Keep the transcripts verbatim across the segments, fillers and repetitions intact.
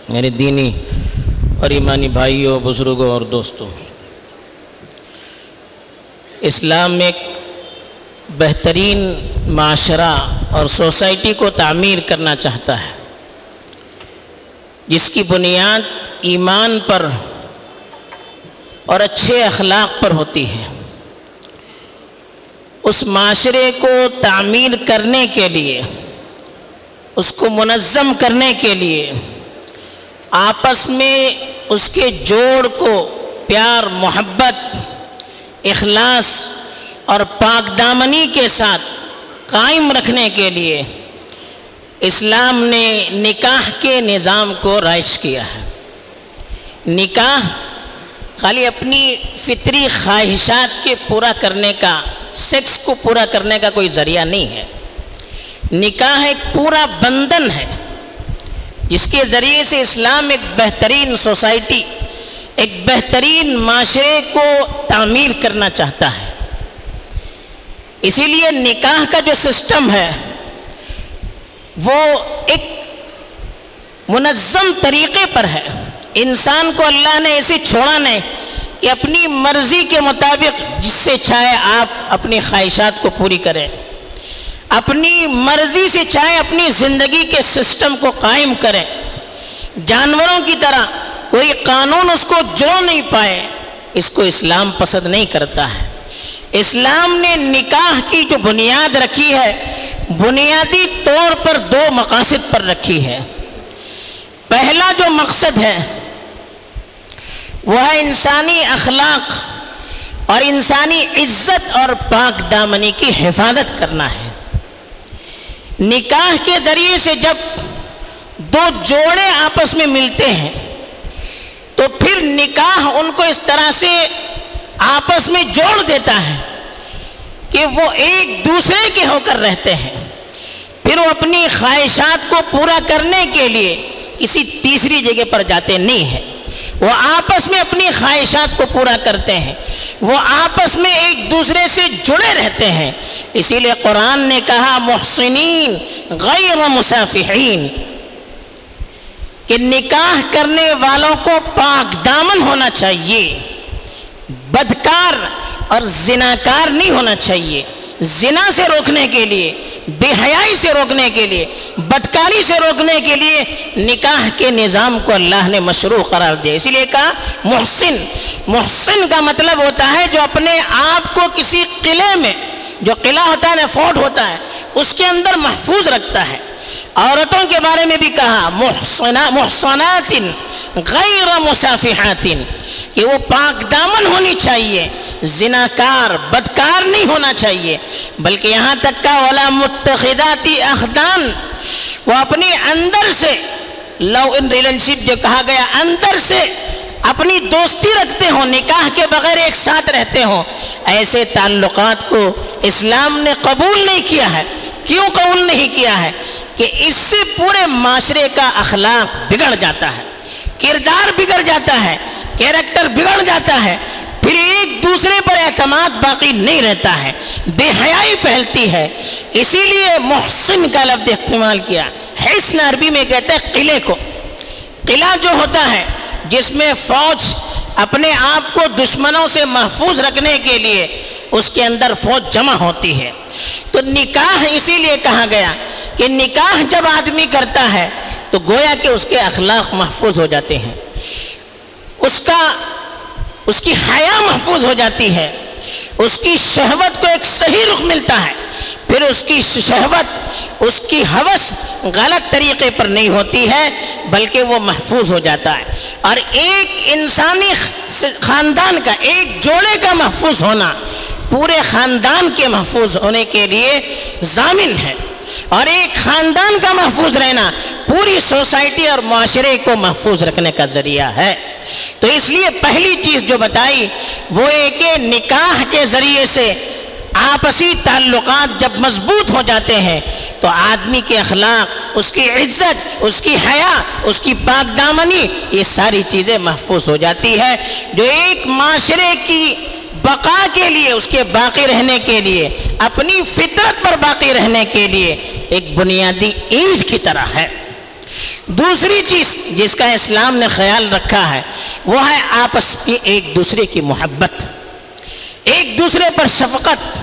میرے دینی اور ایمانی بھائیوں، بزرگوں اور دوستوں، اسلام ایک بہترین معاشرہ اور سوسائٹی کو تعمیر کرنا چاہتا ہے جس کی بنیاد ایمان پر اور اچھے اخلاق پر ہوتی ہے۔ اس معاشرے کو تعمیر کرنے کے لیے، اس کو منظم کرنے کے لیے، آپس میں اس کے جوڑ کو پیار، محبت، اخلاص اور پاک دامنی کے ساتھ قائم رکھنے کے لیے اسلام نے نکاح کے نظام کو رائج کیا ہے۔ نکاح خالی اپنی فطری خواہشات کے پورا کرنے کا، سیکس کو پورا کرنے کا کوئی ذریعہ نہیں ہے۔ نکاح ایک پورا بندھن ہے جس کے ذریعے سے اسلام ایک بہترین سوسائٹی، ایک بہترین معاشرے کو تعمیر کرنا چاہتا ہے۔ اسی لیے نکاح کا جو سسٹم ہے وہ ایک منظم طریقے پر ہے۔ انسان کو اللہ نے ایسے چھوڑا نہیں کہ اپنی مرضی کے مطابق جس سے چاہے آپ اپنی خواہشات کو پوری کریں، اپنی مرضی سے چاہے اپنی زندگی کے سسٹم کو قائم کریں۔ جانوروں کی طرح کوئی قانون اس کو جوڑ نہیں پائے، اس کو اسلام پسند نہیں کرتا ہے۔ اسلام نے نکاح کی جو بنیاد رکھی ہے، بنیادی طور پر دو مقاصد پر رکھی ہے۔ پہلا جو مقصد ہے وہ ہے انسانی اخلاق اور انسانی عزت اور پاک دامنی کی حفاظت کرنا ہے۔ نکاح کے ذریعے سے جب دو جوڑے آپس میں ملتے ہیں تو پھر نکاح ان کو اس طرح سے آپس میں جوڑ دیتا ہے کہ وہ ایک دوسرے کے ہو کر رہتے ہیں۔ پھر وہ اپنی خواہشات کو پورا کرنے کے لیے کسی تیسری جگہ پر جاتے نہیں ہیں، وہ آپس میں اپنی خواہشات کو پورا کرتے ہیں، وہ آپس میں ایک دوسرے سے جڑے رہتے ہیں۔ اسی لیے قرآن نے کہا محسنین غیر مسافحین، کہ نکاح کرنے والوں کو پاک دامن ہونا چاہیے، بدکار اور زناکار نہیں ہونا چاہیے۔ زنا سے روکنے کے لیے، بے حیائی سے روکنے کے لیے، بدکاری سے روکنے کے لیے نکاح کے نظام کو اللہ نے مشروع قرار دیا۔ اسی لیے کہا محسن۔ محسن کا مطلب ہوتا ہے جو اپنے آپ کو کسی قلعے میں، جو قلعہ ہوتا ہے نا، فورٹ ہوتا ہے، اس کے اندر محفوظ رکھتا ہے۔ عورتوں کے بارے میں بھی کہا محصنات غیر مسافحات، کہ وہ پاک دامن ہونی چاہیے، زناکار، بدکار نہیں ہونا چاہیے، بلکہ یہاں تک کہ ولا متخذات اخدان، وہ اپنی اندر سے لو ان ریلیشنشپ جو کہا گیا، اندر سے اپنی دوستی رکھتے ہوں، نکاح کے بغیر ایک ساتھ رہتے ہوں، ایسے تعلقات کو اسلام نے قبول نہیں کیا ہے۔ کیوں قبول نہیں کیا ہے؟ کہ اس سے پورے معاشرے کا اخلاق بگڑ جاتا ہے، کردار بگڑ جاتا ہے، کیریکٹر بگڑ جاتا ہے، پھر ایک دوسرے پر اعتماد باقی نہیں رہتا ہے، بے حیائی پھیلتی ہے۔ اسی لیے محسن کا لفظ استعمال کیا۔ حسن عربی میں کہتے ہیں قلعے کو۔ قلعہ جو ہوتا ہے جس میں فوج اپنے آپ کو دشمنوں سے محفوظ رکھنے کے لیے اس کے اندر فوج جمع ہوتی ہے، تو نکاح اسی لیے کہا گیا کہ نکاح جب آدمی کرتا ہے تو گویا کہ اس کے اخلاق محفوظ ہو جاتے ہیں، اس کا اس کی حیا محفوظ ہو جاتی ہے، اس کی شہوت کو ایک صحیح رخ ملتا ہے، پھر اس کی شہوت، اس کی ہوس غلط طریقے پر نہیں ہوتی ہے بلکہ وہ محفوظ ہو جاتا ہے۔ اور ایک انسانی خاندان کا، ایک جوڑے کا محفوظ ہونا پورے خاندان کے محفوظ ہونے کے لیے ضامن ہے، اور ایک خاندان کا محفوظ رہنا پوری سوسائٹی اور معاشرے کو محفوظ رکھنے کا ذریعہ ہے۔ تو اس لیے پہلی چیز جو بتائی وہ ہے کہ نکاح کے ذریعے سے آپسی تعلقات جب مضبوط ہو جاتے ہیں تو آدمی کے اخلاق، اس کی عزت، اس کی حیا، اس کی پاک دامنی، یہ ساری چیزیں محفوظ ہو جاتی ہے، جو ایک معاشرے کی بقا کے لیے، اس کے باقی رہنے کے لیے، اپنی فطرت پر باقی رہنے کے لیے ایک بنیادی اینٹ کی طرح ہے۔ دوسری چیز جس کا اسلام نے خیال رکھا ہے وہ ہے آپس کی ایک دوسرے کی محبت، ایک دوسرے پر شفقت،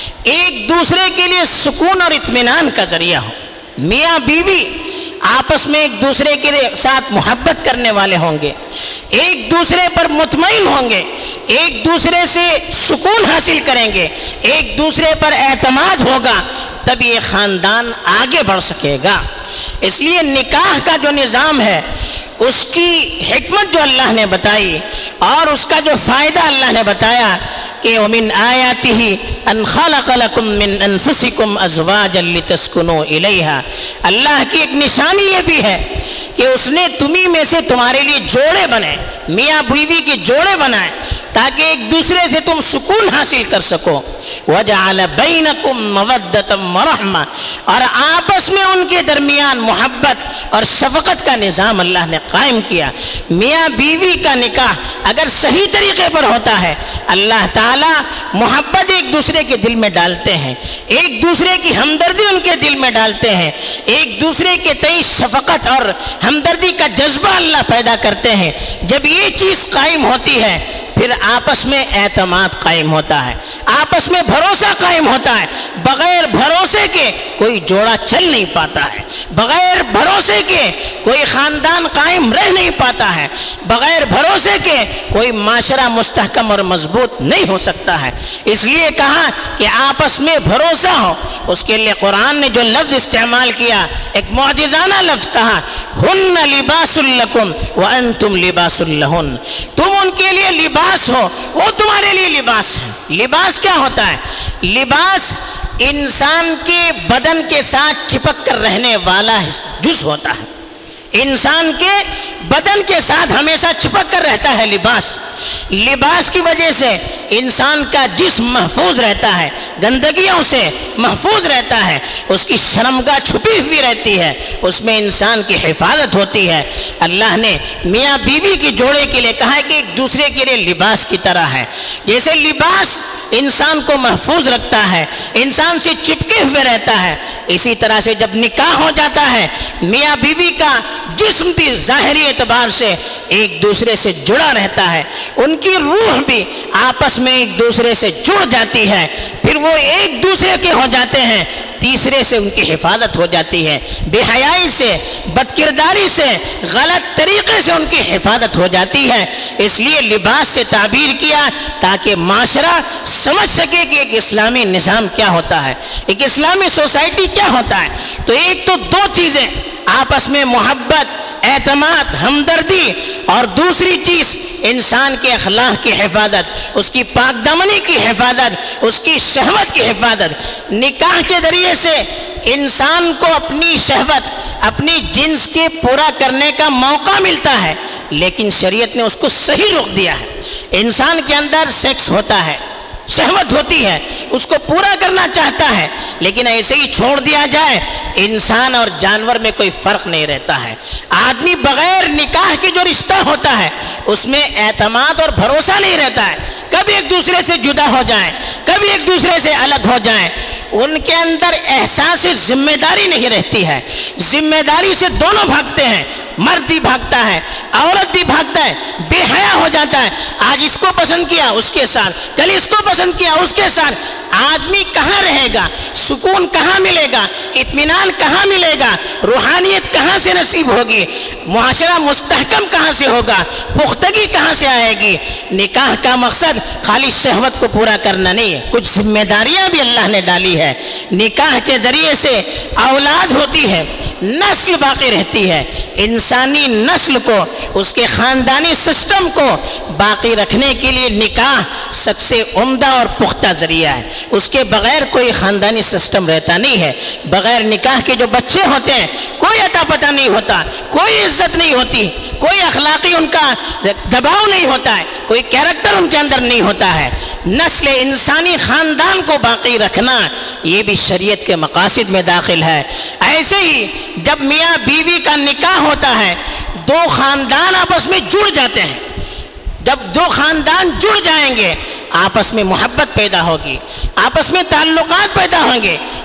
ایک دوسرے کے لیے سکون اور اطمینان کا ذریعہ ہو۔ میاں بیوی آپس میں ایک دوسرے کے ساتھ محبت کرنے والے ہوں گے، ایک دوسرے پر مطمئن ہوں گے، ایک دوسرے سے سکون حاصل کریں گے، ایک دوسرے پر اعتماد ہوگا، تب یہ خاندان آگے بڑھ سکے گا۔ اس لیے نکاح کا جو نظام ہے اس کی حکمت جو اللہ نے بتائی اور اس کا جو فائدہ اللہ نے بتایا کہ وَمِنْ آيَاتِهِ أَنْ خَلَقَ لَكُم مِّنْ أَنفُسِكُمْ أَزْوَاجًا لِتَسْكُنُوا إِلَيْهَا، اللہ کی ایک نشانی یہ بھی ہے کہ اس نے تمہیں میں سے تمہارے لیے جوڑے بنائے، میاں بیوی کے جوڑے بنائے تاکہ ایک دوسرے سے تم سکون حاصل کر سکو۔ وَجَعَلَ بَيْنَكُمْ مَوَدَّةً وَرَحْمَةً، اور آپس میں ان کے درمیان محبت اور شفقت کا نظام اللہ نے قائم کیا۔ میاں بیوی کا نکاح اگر صحیح طریقے پر ہوتا ہے اللہ تعالیٰ محبت ایک دوسرے کے دل میں ڈالتے ہیں، ایک دوسرے کی ہمدردی ان کے دل میں ڈالتے ہیں، ایک دوسرے کے تئیں شفقت اور ہمدردی کا جذبہ اللہ پیدا کرتے ہیں۔ جب یہ چیز قائم ہوتی ہے پھر آپس میں اعتماد قائم ہوتا ہے، آپس میں بھروسہ قائم ہوتا ہے۔ بغیر بھروسے کے کوئی جوڑا چل نہیں پاتا ہے، بغیر بھروسے کے کوئی خاندان قائم رہ نہیں پاتا ہے، بغیر بھروسے کے کوئی معاشرہ مستحکم اور مضبوط نہیں ہو سکتا ہے۔ اس لیے کہا کہ آپس میں بھروسہ ہو۔ اس کے لیے قرآن نے جو لفظ استعمال کیا ایک معجزانہ لفظ کہا، ہن لباس لکم وانتم لباس لہن، تم ان کے لیے لباس ہو، وہ تمہارے لیے لباس ہے۔ لباس کیا ہوتا ہے؟ لباس انسان کے بدن کے ساتھ چپک کر رہنے والا جز ہوتا ہے، انسان کے بدن کے ساتھ ہمیشہ چپک کر رہتا ہے لباس۔ لباس کی وجہ سے انسان کا جسم محفوظ رہتا ہے، گندگیوں سے محفوظ رہتا ہے، اس کی شرمگاہ چھپی ہوئی رہتی ہے، اس میں انسان کی حفاظت ہوتی ہے۔ اللہ نے میاں بیوی کی جوڑے کے لیے کہا ہے کہ ایک دوسرے کے لیے لباس کی طرح ہے۔ جیسے لباس انسان کو محفوظ رکھتا ہے، انسان سے چپکے ہوئے رہتا ہے، اسی طرح سے جب نکاح ہو جاتا ہے میاں بیوی کا جسم بھی ظاہری اعتبار سے ایک دوسرے سے جڑا رہتا ہے، ان کی روح بھی آپس میں ایک دوسرے سے جڑ جاتی ہے، پھر وہ ایک دوسرے کے ہو جاتے ہیں، تیسرے سے ان کی حفاظت ہو جاتی ہے، بے حیائی سے، بد کرداری سے، غلط طریقے سے ان کی حفاظت ہو جاتی ہے۔ اس لیے لباس سے تعبیر کیا تاکہ معاشرہ سمجھ سکے کہ ایک اسلامی نظام کیا ہوتا ہے، ایک اسلامی سوسائٹی کیا ہوتا ہے۔ تو ایک تو دو چیزیں آپس میں محبت، اعتماد، ہمدردی، اور دوسری چیز انسان کے اخلاق کی حفاظت، اس کی پاک دامنی کی حفاظت، اس کی شہوت کی حفاظت۔ نکاح کے ذریعے سے انسان کو اپنی شہوت، اپنی جنس کے پورا کرنے کا موقع ملتا ہے، لیکن شریعت نے اس کو صحیح روک دیا ہے۔ انسان کے اندر سیکس ہوتا ہے، شہوت ہوتی ہے، اس کو پورا کرنا چاہتا ہے، لیکن ایسے ہی چھوڑ دیا جائے انسان اور جانور میں کوئی فرق نہیں رہتا ہے۔ آدمی بغیر نکاح کے جو رشتہ ہوتا ہے اس میں اعتماد اور بھروسہ نہیں رہتا ہے، کبھی ایک دوسرے سے جدا ہو جائیں، کبھی ایک دوسرے سے الگ ہو جائیں، ان کے اندر احساس ذمہ داری نہیں رہتی ہے۔ ذمہ داری سے دونوں بھاگتے ہیں، مرد بھی بھاگتا ہے، عورت بھی بھاگتا ہے، بے حیا ہو جاتا ہے، آج اس کو پسند کیا اس کے ساتھ، کل اس کو پسند کیا اس کے ساتھ۔ آدمی کہاں رہے گا؟ سکون کہاں ملے گا؟ اطمینان کہاں ملے گا؟ روحانیت کہاں سے نصیب ہوگی؟ معاشرہ مستحکم کہاں سے ہوگا؟ پختگی کہاں سے آئے گی؟ نکاح کا مقصد خالی شہوت کو پورا کرنا نہیں ہے، کچھ ذمہ داریاں بھی اللہ نے ڈالی ہے۔ نکاح کے ذریعے سے اولاد ہوتی ہے، نسل باقی رہتی ہے، انسانی نسل کو، اس کے خاندانی سسٹم کو باقی رکھنے کے لیے نکاح سب سے عمدہ اور پختہ ذریعہ ہے۔ اس کے بغیر کوئی خاندانی سسٹم رہتا نہیں ہے۔ بغیر نکاح کے جو بچے ہوتے ہیں کوئی عطا پتہ نہیں ہوتا، کوئی عزت نہیں ہوتی، کوئی اخلاقی ان کا دباؤ نہیں ہوتا ہے، کوئی کیریکٹر ان کے اندر نہیں ہوتا ہے۔ نسل انسانی خاندان کو باقی رکھنا یہ بھی شریعت کے مقاصد میں داخل ہے۔ ایسے ہی جب میاں بیوی کا نکاح ہوتا ہے دو خاندان آپس میں جڑ جاتے ہیں، جب دو خاندان جڑ جائیں گے آپس میں محبت پیدا ہوگی، آپس میں تعلقات پیدا ہوں گے،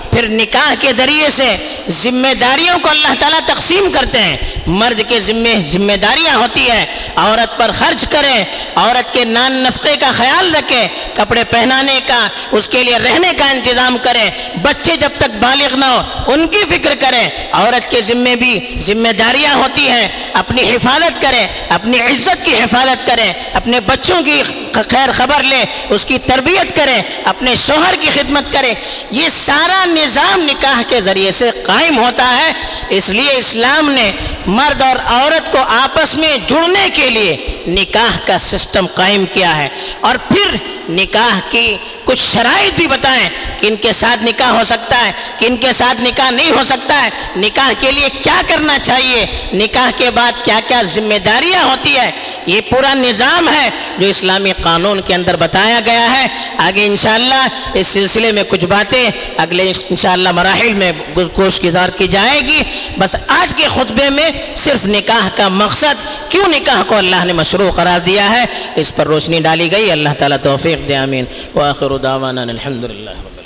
پھر نکاح کے ذریعے سے ذمہ داریوں کو اللہ تعالیٰ تقسیم کرتے ہیں۔ مرد کے ذمہ ذمہ داریاں ہوتی ہے، عورت پر خرچ کرے، عورت کے نان نفقے کا خیال رکھے، کپڑے پہنانے کا، اس کے لیے رہنے کا انتظام کرے، بچے جب تک بالغ نہ ہو ان کی فکر کرے۔ عورت کے ذمہ بھی ذمہ داریاں ہوتی ہیں، اپنی حفاظت کرے، اپنی عزت کی حفاظت کرے، اپنے بچوں کی خیر خبر لے، اس کی تربیت کرے، اپنے شوہر کی خدمت کرے۔ یہ سارا نظام نکاح کے ذریعے سے قائم ہوتا ہے۔ اس لیے اسلام نے مرد اور عورت کو آپس میں جڑنے کے لیے نکاح کا سسٹم قائم کیا ہے، اور پھر نکاح کی کچھ شرائط بھی بتائیں، کن کے ساتھ نکاح ہو سکتا ہے، کن کے ساتھ نکاح نہیں ہو سکتا ہے، نکاح کے لیے کیا کرنا چاہیے، نکاح کے بعد کیا کیا ذمہ داریاں ہوتی ہے۔ یہ پورا نظام ہے جو اسلامی قانون کے اندر بتایا گیا ہے۔ آگے انشاءاللہ اس سلسلے میں کچھ باتیں اگلے انشاءاللہ مراحل میں گوش گزار کی جائے گی۔ بس آج کے خطبے میں صرف نکاح کا مقصد، کیوں نکاح کو اللہ نے مشروع قرار دیا ہے، اس پر روشنی ڈالی گئی۔ اللہ تعالیٰ توفیق دے، آمین۔ وآخر دعوانا الحمدللہ۔